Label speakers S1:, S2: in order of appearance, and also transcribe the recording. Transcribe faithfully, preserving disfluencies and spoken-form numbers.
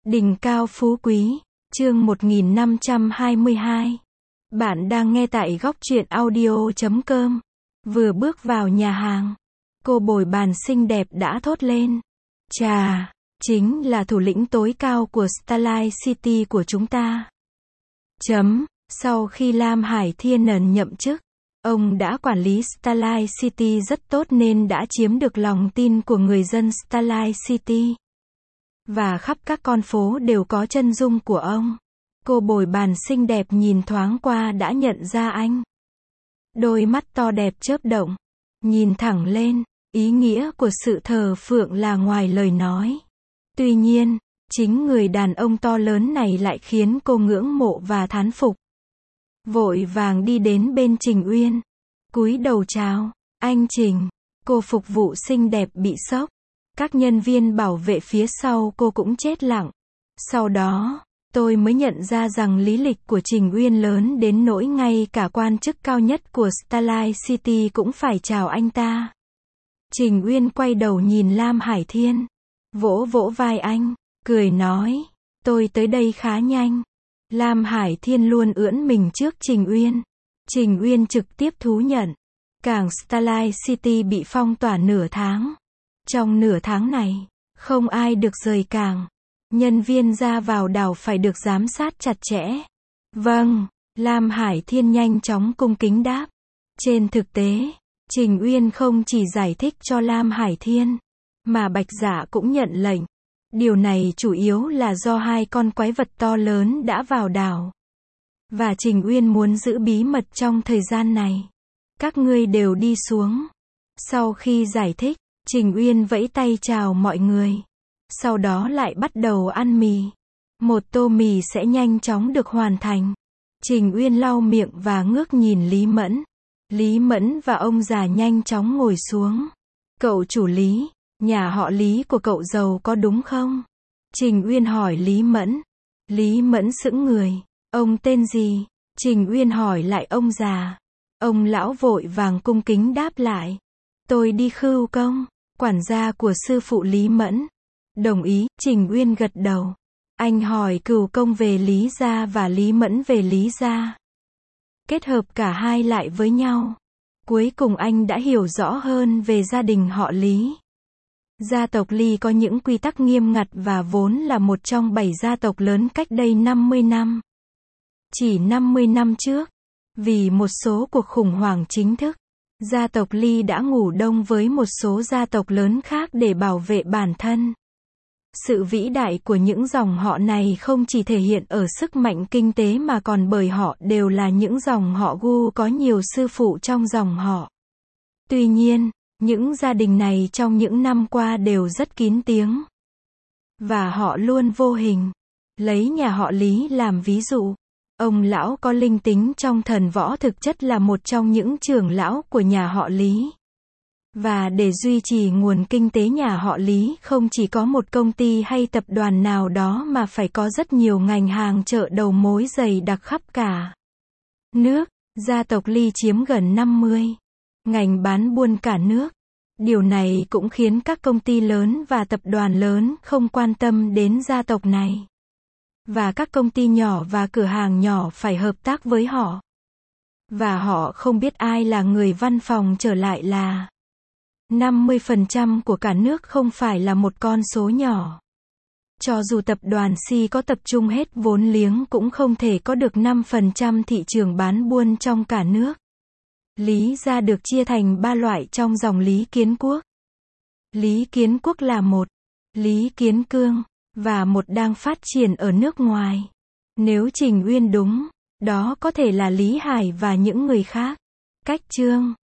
S1: Đỉnh cao phú quý, chương một nghìn năm trăm hai mươi hai. Bạn đang nghe tại góc truyện audio chấm com. Vừa bước vào nhà hàng, cô bồi bàn xinh đẹp đã thốt lên. Chà, chính là thủ lĩnh tối cao của Starlight City của chúng ta. Chấm, sau khi Lam Hải Thiên nhậm chức, ông đã quản lý Starlight City rất tốt nên đã chiếm được lòng tin của người dân Starlight City. Và khắp các con phố đều có chân dung của ông. Cô bồi bàn xinh đẹp nhìn thoáng qua đã nhận ra anh. Đôi mắt to đẹp chớp động, nhìn thẳng lên, ý nghĩa của sự thờ phượng là ngoài lời nói. Tuy nhiên, chính người đàn ông to lớn này lại khiến cô ngưỡng mộ và thán phục. Vội vàng đi đến bên Trình Uyên, cúi đầu chào, anh Trình. Cô phục vụ xinh đẹp bị sốc. Các nhân viên bảo vệ phía sau cô cũng chết lặng. Sau đó, tôi mới nhận ra rằng lý lịch của Trình Uyên lớn đến nỗi ngay cả quan chức cao nhất của Starlight City cũng phải chào anh ta. Trình Uyên quay đầu nhìn Lam Hải Thiên, vỗ vỗ vai anh, cười nói, tôi tới đây khá nhanh. Lam Hải Thiên luôn ưỡn mình trước Trình Uyên. Trình Uyên trực tiếp thú nhận. Cảng Starlight City bị phong tỏa nửa tháng. Trong nửa tháng này, không ai được rời cảng. Nhân viên ra vào đảo phải được giám sát chặt chẽ. Vâng, Lam Hải Thiên nhanh chóng cung kính đáp. Trên thực tế, Trình Uyên không chỉ giải thích cho Lam Hải Thiên, mà Bạch Dạ cũng nhận lệnh. Điều này chủ yếu là do hai con quái vật to lớn đã vào đảo. Và Trình Uyên muốn giữ bí mật trong thời gian này. Các ngươi đều đi xuống. Sau khi giải thích, Trình Uyên vẫy tay chào mọi người. Sau đó lại bắt đầu ăn mì. Một tô mì sẽ nhanh chóng được hoàn thành. Trình Uyên lau miệng và ngước nhìn Lý Mẫn. Lý Mẫn và ông già nhanh chóng ngồi xuống. Cậu chủ Lý, nhà họ Lý của cậu giàu có đúng không? Trình Uyên hỏi Lý Mẫn. Lý Mẫn sững người. Ông tên gì? Trình Uyên hỏi lại ông già. Ông lão vội vàng cung kính đáp lại. Tôi đi Khưu Công, quản gia của sư phụ Lý Mẫn. Đồng ý, Trình Uyên gật đầu. Anh hỏi Cửu Công về Lý gia và Lý Mẫn về Lý gia. Kết hợp cả hai lại với nhau. Cuối cùng anh đã hiểu rõ hơn về gia đình họ Lý. Gia tộc Lý có những quy tắc nghiêm ngặt và vốn là một trong bảy gia tộc lớn cách đây năm mươi năm. Chỉ năm mươi năm trước, vì một số cuộc khủng hoảng chính thức, gia tộc Lý đã ngủ đông với một số gia tộc lớn khác để bảo vệ bản thân. Sự vĩ đại của những dòng họ này không chỉ thể hiện ở sức mạnh kinh tế mà còn bởi họ đều là những dòng họ Gu có nhiều sư phụ trong dòng họ. Tuy nhiên, những gia đình này trong những năm qua đều rất kín tiếng. Và họ luôn vô hình. Lấy nhà họ Lý làm ví dụ. Ông lão có linh tính trong thần võ thực chất là một trong những trưởng lão của nhà họ Lý. Và để duy trì nguồn kinh tế nhà họ Lý không chỉ có một công ty hay tập đoàn nào đó mà phải có rất nhiều ngành hàng chợ đầu mối dày đặc khắp cả nước. Gia tộc Lý chiếm gần năm mươi ngành bán buôn cả nước. Điều này cũng khiến các công ty lớn và tập đoàn lớn không quan tâm đến gia tộc này. Và các công ty nhỏ và cửa hàng nhỏ phải hợp tác với họ. Và họ không biết ai là người văn phòng trở lại là năm mươi phần trăm của cả nước không phải là một con số nhỏ. Cho dù tập đoàn Si có tập trung hết vốn liếng cũng không thể có được năm phần trăm thị trường bán buôn trong cả nước. Lý gia được chia thành ba loại trong dòng Lý Kiến Quốc. Lý Kiến Quốc là một, Lý Kiến Cương, và một đang phát triển ở nước ngoài. Nếu Trình Uyên đúng, đó có thể là Lý Hải và những người khác. Cách chương